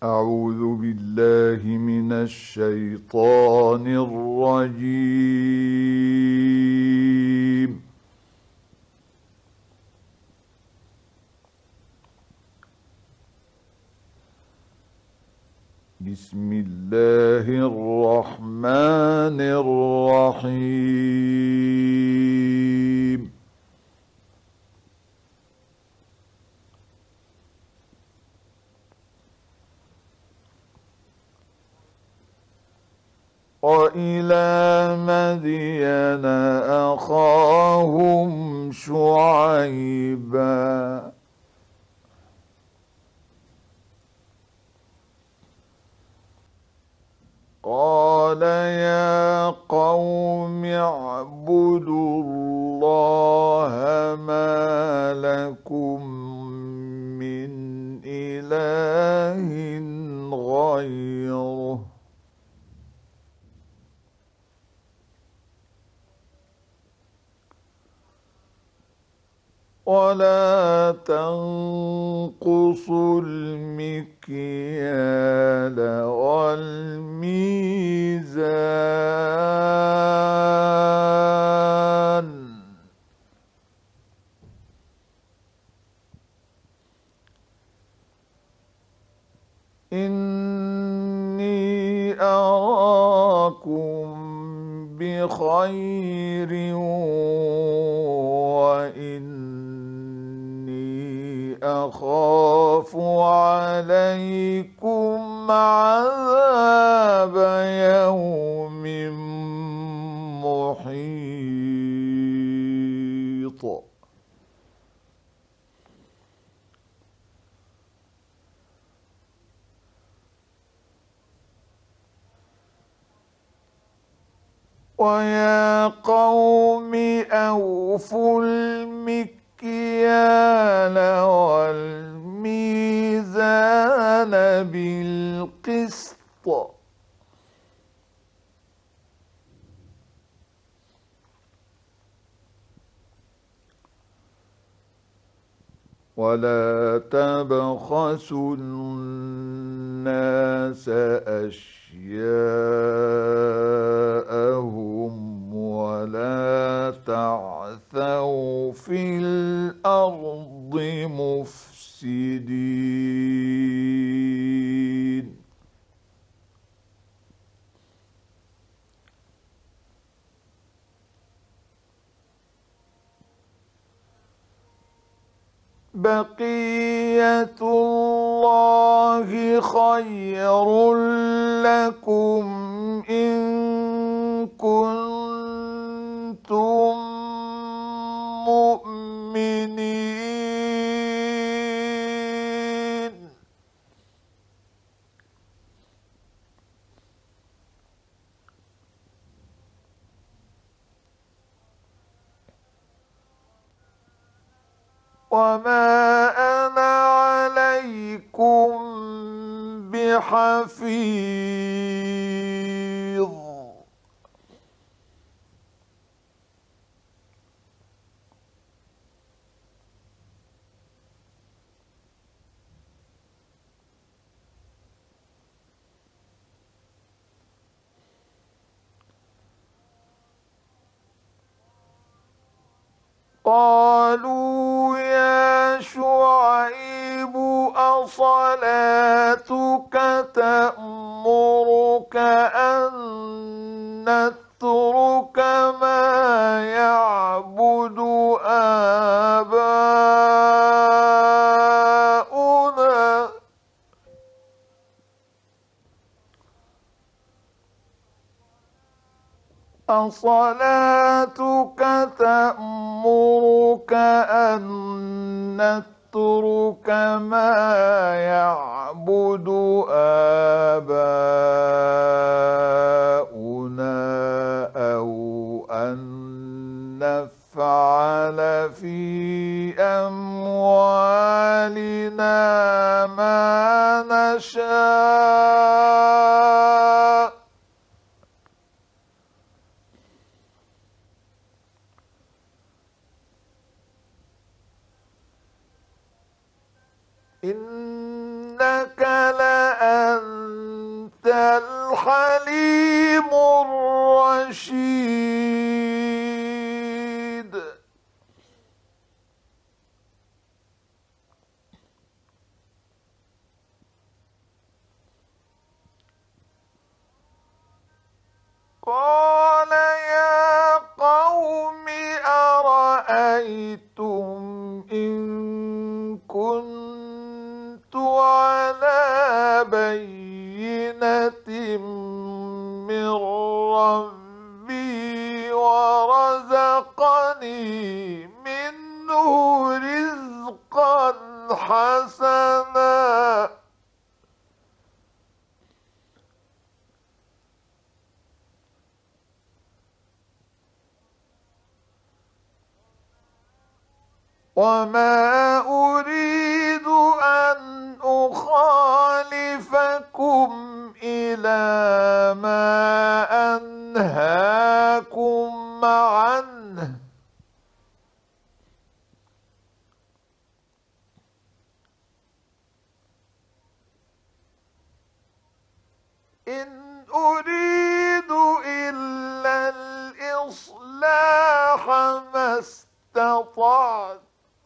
أعوذ بالله من الشيطان الرجيم. بسم الله الرحمن الرحيم. وإلى مدين أخاهم شعيبا قال يا قوم اعبدوا الله ما لكم من إله غيره ولا تنقصوا المكيال والميزان إني أراكم بخير وإني أخاف عليكم عذاب يوم محيط. ويا قوم أوفوا المكيال والميزان بالقسط ولا تبخسوا الناس أشياءهم ولا تعثوا في الأرض مفسدين. بقية الله خير لكم إن كنتم مؤمنين. وما أنا عليكم بحفيظ. قالوا يا شعيب أصلاتك تأمرك أن نترك ما يعبد آباؤنا أصلاتك تأمرك أن نترك ما يعبد آباؤنا أو أن نفعل في أموالنا ما نشاء إنك لأنت عصيتم إن كنت على بينة من ربي ورزقني منه رزقا حسنا وما أريد أن أخالفكم إلى ما أنهاكم عنه إن أريد إلا الإصلاح ما استطعت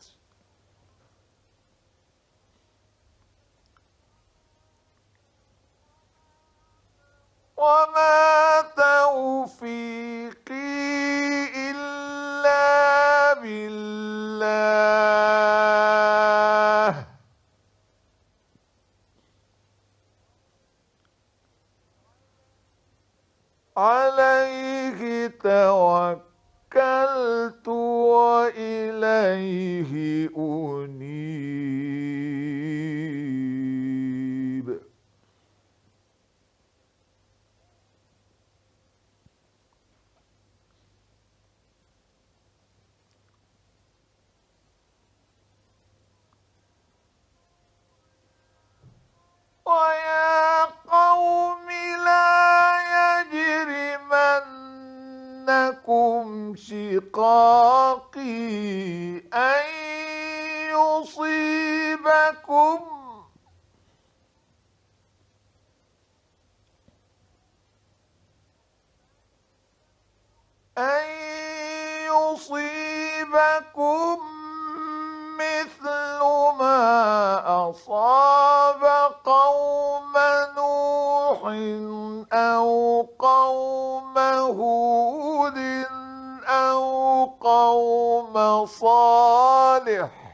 وما توفيقي إلا بالله عليه توكلت وإليه أنيب ويا قوم لا يجرمنكم شقاقي أن يصيبكم أن يصيبكم مثل ما أصاب قوم نوح أو قوم هود أو قوم صالح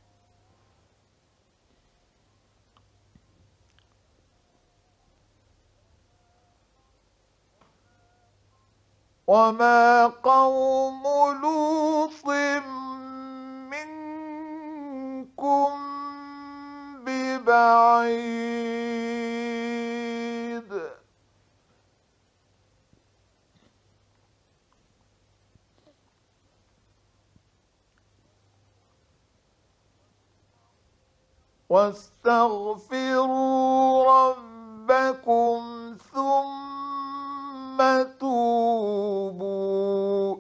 وما قوم لوط منكم ببعيد واستغفروا ربكم ثم توبوا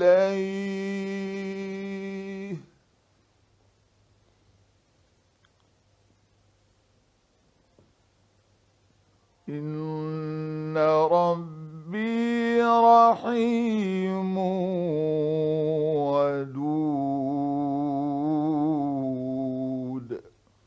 إليه إن ربي رحيم ودود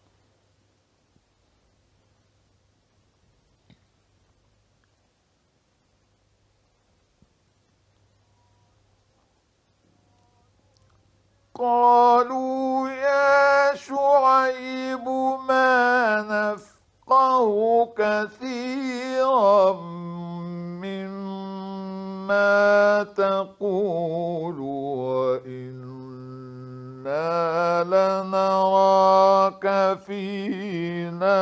قالوا يا شعيب ما نفقه كثيرا مما تقول وإنا لنراك فينا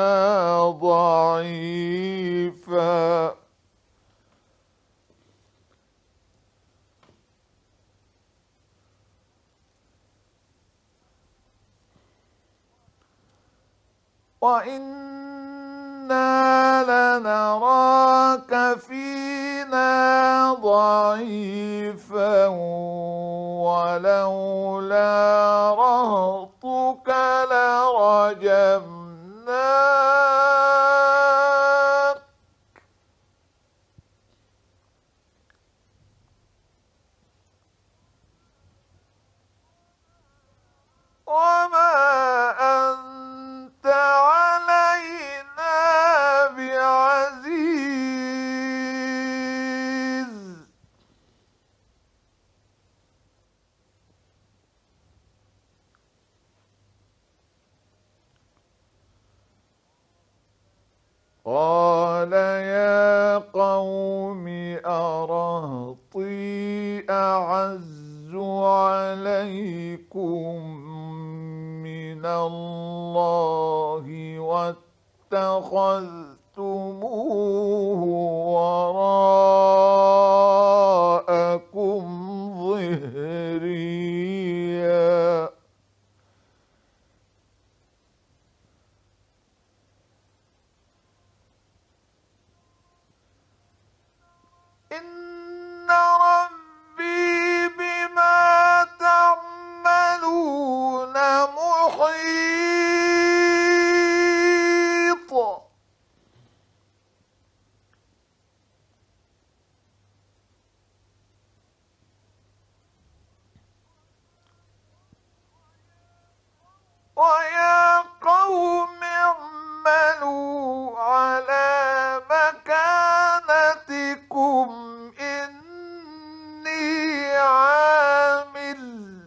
ضعيفا وإنا لنراك فينا ضعيفا ولولا رهطك لرجمناك وما أنت علينا بعزيز فاتخذتموه وراءكم ظهريا إن ربي بما تعملون محيط ويا قوم اعملوا على مكانتكم إني عامل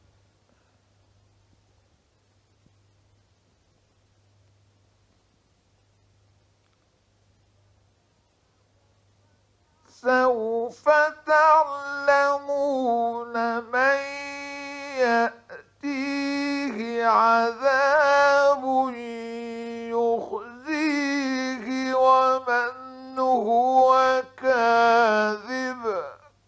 سوف تعلمون من يأتيه عذاب يخزيه ومن هو كاذب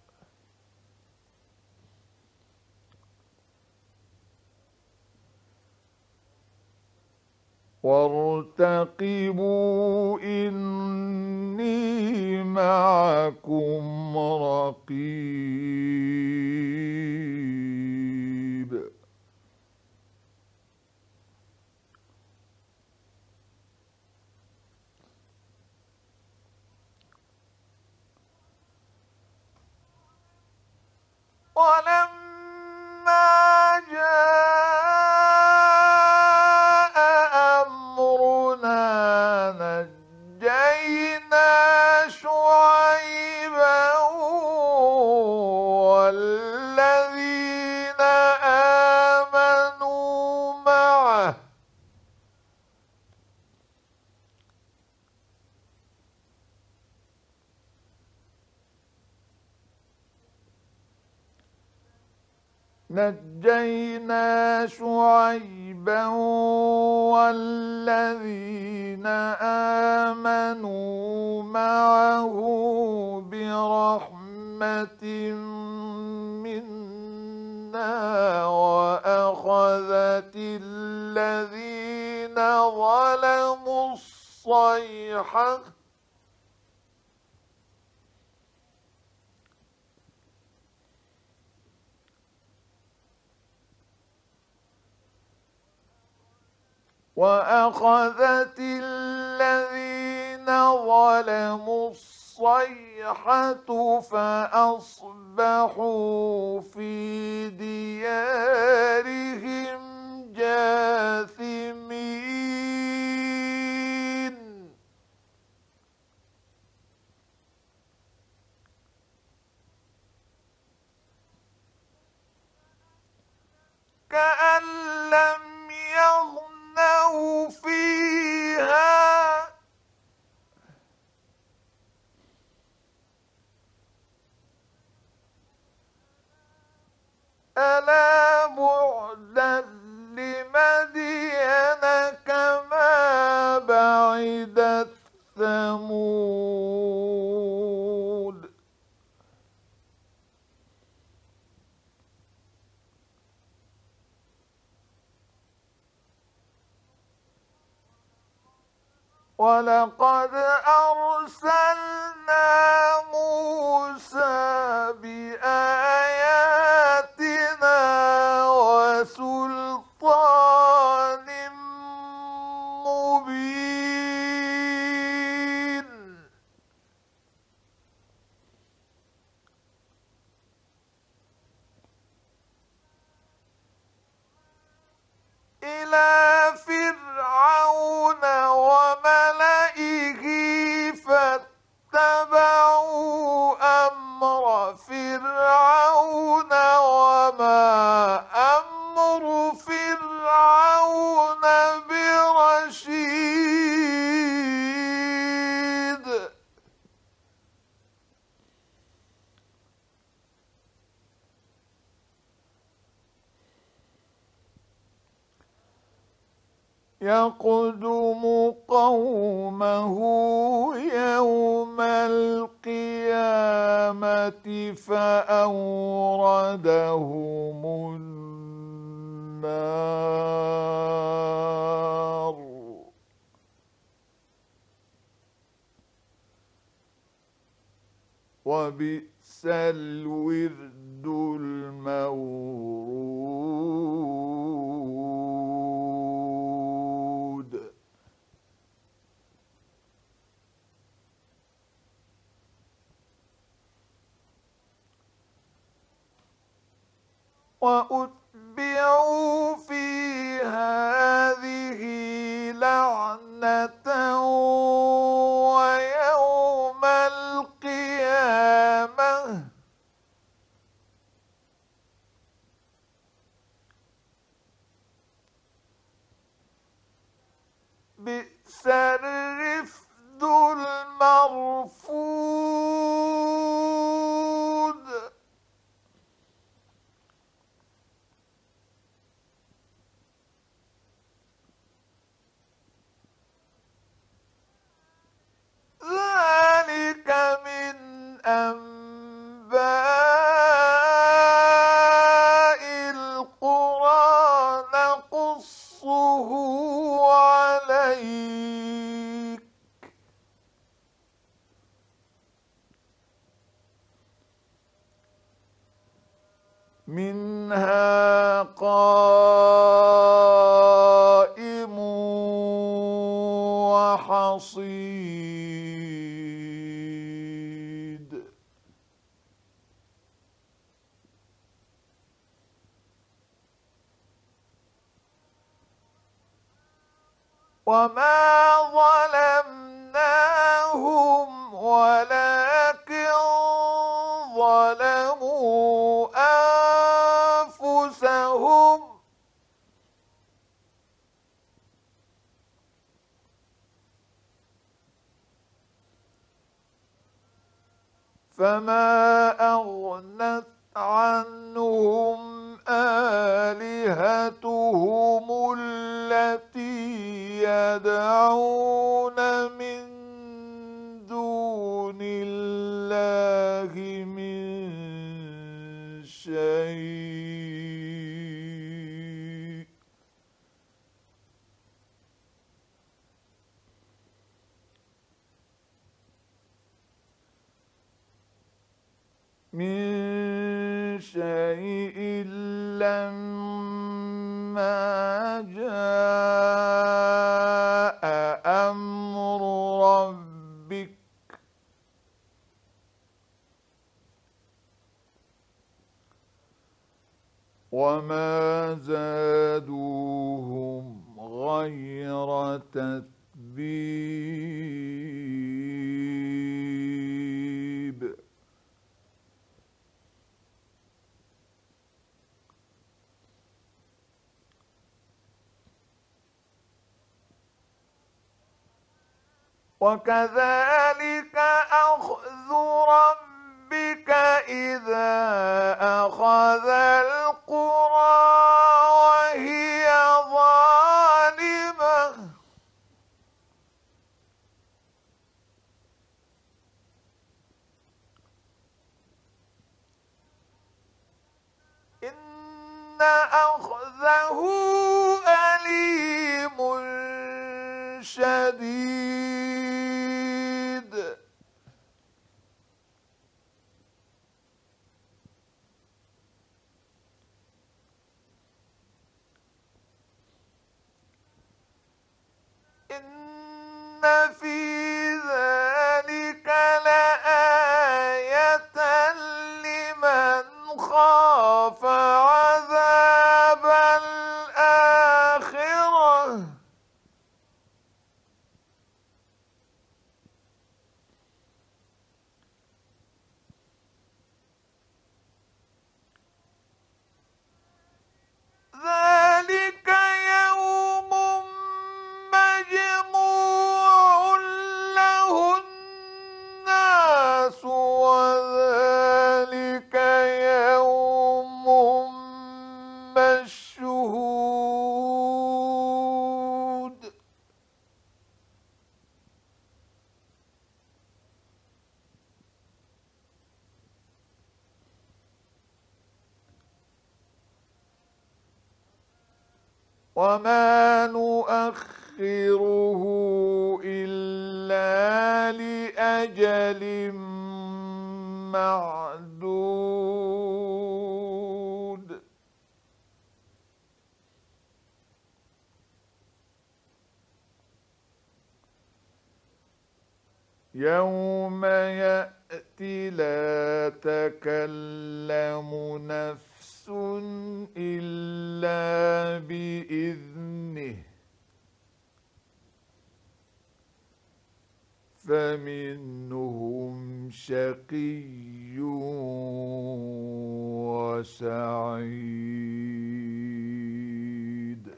وارتقبوا إني معكم رقيب ولما جاء أمرنا نجينا شعيبا والذين آمنوا معه والذين آمنوا معه برحمة منا وأخذت الذين ظلموا الصيحة فأصبحوا في ديارهم جاثمين كأن لم يغنوا فيها ألا بعدا لمدين كما بعدت ثمود ولقد أرسلنا موسى بآياتنا وسلطان مبين إلى فرعون وملئه فاتبعوا أمر فرعون يقدم قومه يوم القيامة فأوردهم النار وبئس الورد المورود. وأتبعوا في هذه لعنة ويوم القيامة بئس الرفد المرفود. ذلك من أنباء القرى نقصه عليك منها قائم وحصيد. وما ظلمناهم ولكن ظلموا أنفسهم فما أغنت عنهم آلهتهم التي يدعون من دون الله من شيء. لما جاء أمر ربك وما زادوهم غير تتبيب. وكذلك أخذ ربك إذا أخذ القرى وهي ظالمة إن أخذه أليم شديد. إن في ذلك لآية لمن خاف عذاب الآخرة ذلك يوم مجموع وما نؤخره إلا لأجل معدود يوم يأتي لا تكلم نفس إلا بإذنه فمنهم شقي وسعيد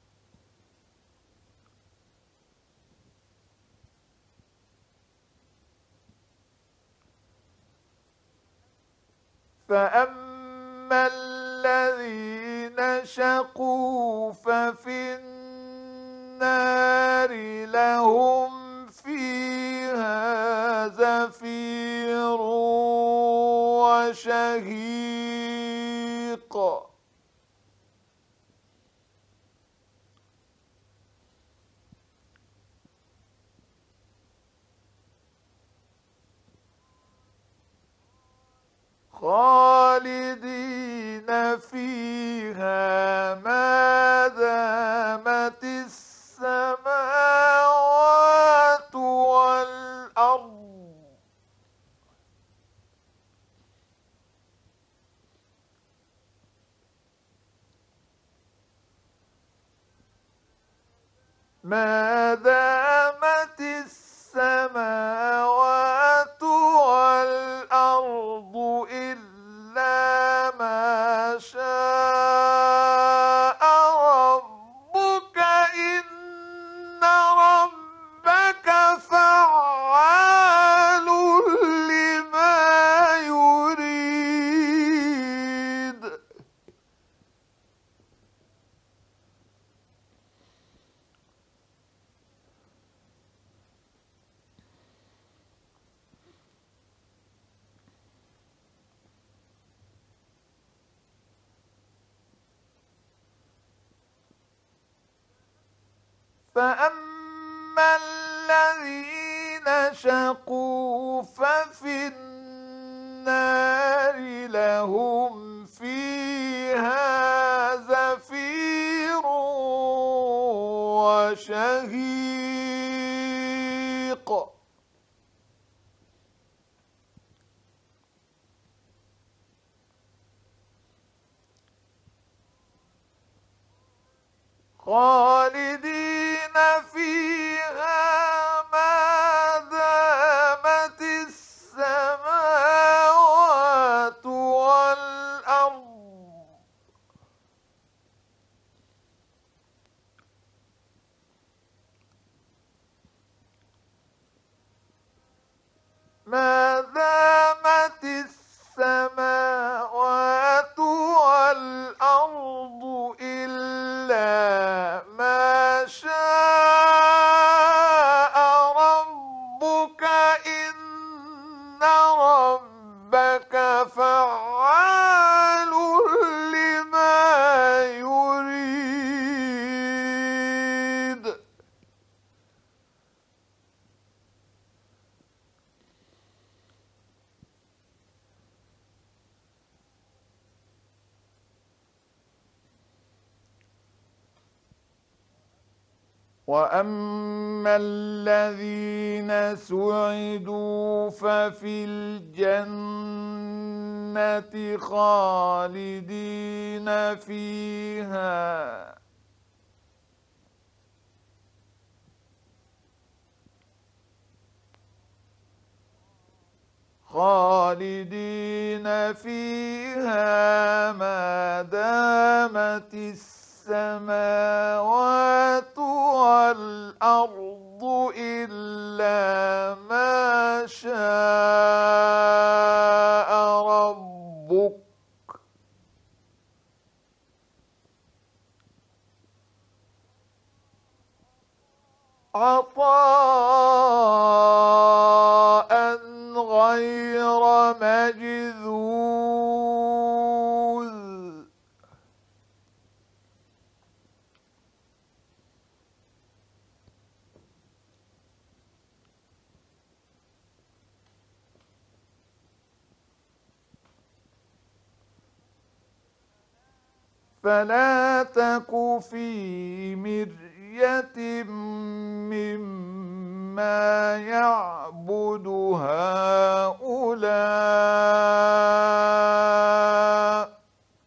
فأما الذين شقوا ففي النار لهم فيها زفير وشهيق خالدين فيها ما دامت السماوات والأرض ما دامت السماوات والأرض إلا ما شاء ربك إن ربك فعال لما يريد فأما الذين شقوا ففي النار لهم فيها زفير وشهيق خالدين فيها ما دامت السماوات والأرض ما دامت السماوات والأرض إلا ما شاء ربك إن ربك فعال لما يريد وأما الذين سعدوا ففي الجنة خالدين فيها ما دامت السماوات والأرض إلا ما شاء ربك عطاء غير مجذوذ فلا تك في مرية مما يعبد هؤلاء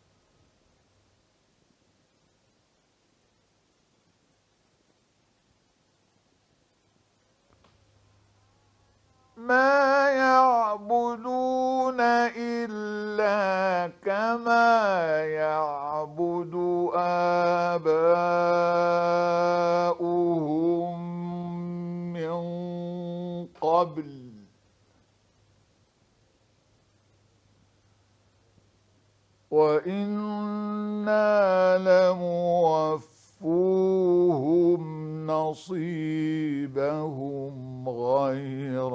ما يعبدون إلا كما يعبد آباؤهم من قبل وإنا لموفوهم نصيبهم غير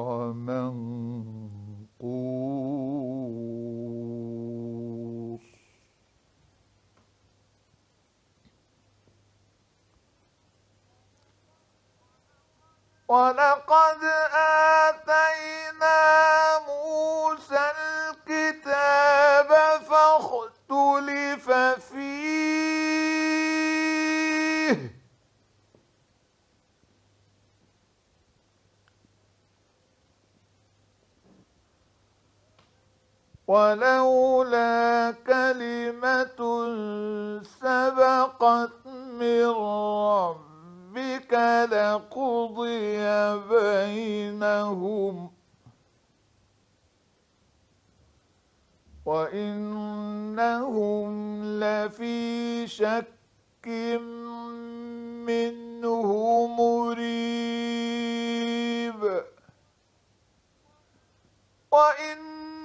منقوص ولقد آتينا موسى الكتاب فاختلف فيه ولولا كلمة سبقت من ربك لقضي بينهم وإنهم لفي شك منه مريب وإن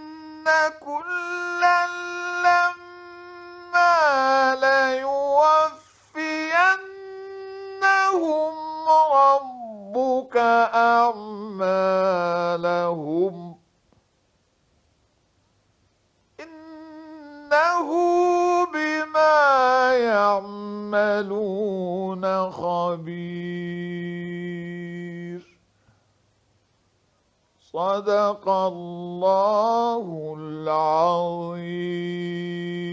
كلا لما ليوفينهم ربك أعمالهم إنه بما يعملون خبير صدق الله العظيم.